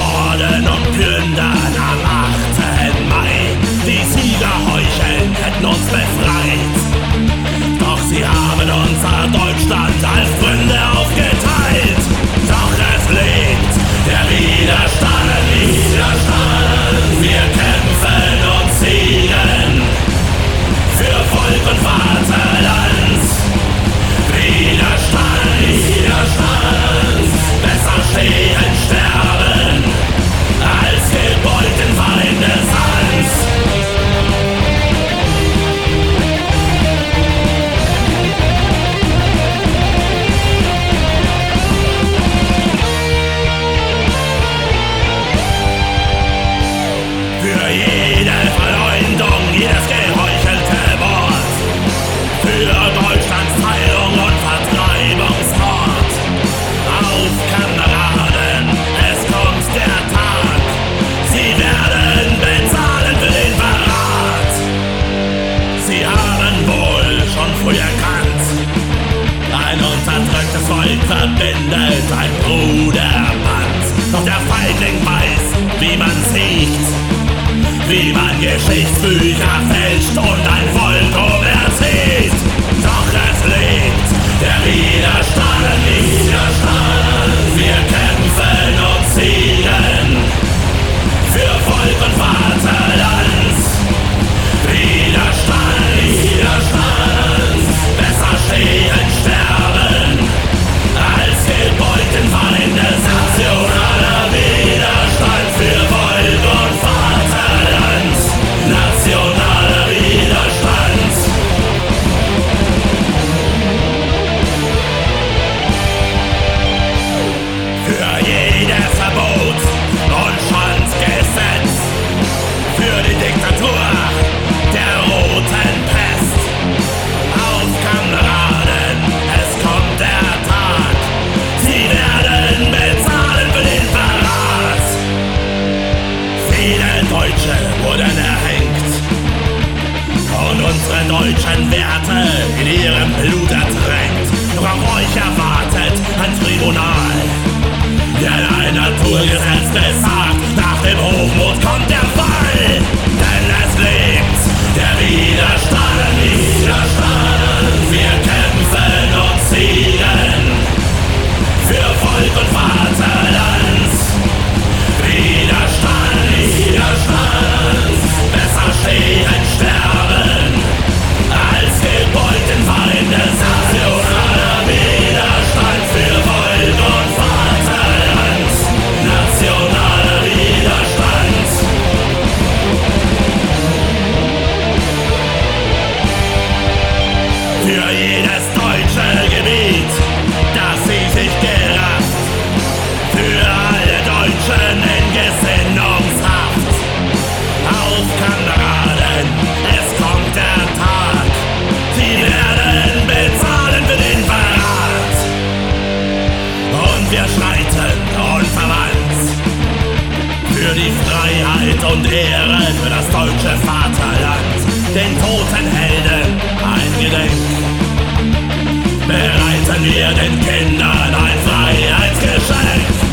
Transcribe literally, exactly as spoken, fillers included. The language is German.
Morden und Plündern am achten Mai. Die Sieger heucheln, hätten uns befreit. Doch sie haben unser Deutschland als Gründe aufgeteilt. Doch es lebt der Widerstand, Widerstand. Wir kämpfen und siegen für Volk und Vaterland. Widerstand, Widerstand. Besser stehen, sterben, als gebeut in Feindeshand. Für jede Verleumdung, jedes geheuchelte Wort, für Deutschlands Teilung und Vertreibungsmord. Auf Kameraden, es kommt der Tag, sie werden bezahlen für den Verrat. Sie haben wohl schon früh erkannt, ein unterdrücktes Volk verbindet ein Bruderband. Doch der Feigling weiß, wie man siegt, wie man Geschichtsbücher fälscht und ein Volk umerzieht. Doch es lebt der Widerstand, Widerstand. Wir kämpfen und siegen für Volk und Vaterland. Widerstand, Widerstand. Besser stehen, sterben, als gebeut in Feindeshand. Nationaler Widerstand für Volk und Vaterland. Nationaler Widerstand. Für jedes Verbot und Schandgesetz, für die Diktatur der roten Pest. Auf Kameraden, es kommt der Tag, sie werden bezahlen für den Verrat. Viele Deutsche wurden erhängt und unsere deutschen Werte in ihrem Blut ertränkt. Doch auf euch erwartet ein Tribunal, denn ein Naturgesetz besagt, nach dem Hochmut kommt der Fall. Denn es lebt der Widerstand, Widerstand. Wir kämpfen und siegen für Volk und Vaterland. Widerstand, Widerstand. Besser stehen, sterben, als gebeut in Feindeshand. Nationaler Widerstand für Volk und Vaterland. Nationaler Widerstand. Für jedes deutsche Gebiet, das sie sich gerafft. Für alle Deutschen in Gesinnungshaft. Auf Kameraden, es kommt der Tag, sie werden bezahlen für den Verrat. Und wir schreiten unverwandt für die Freiheit und Ehre, für das deutsche Vaterland, den toten Helden ein Gedenk. Bereiten wir den Kindern ein Freiheitsgeschenk.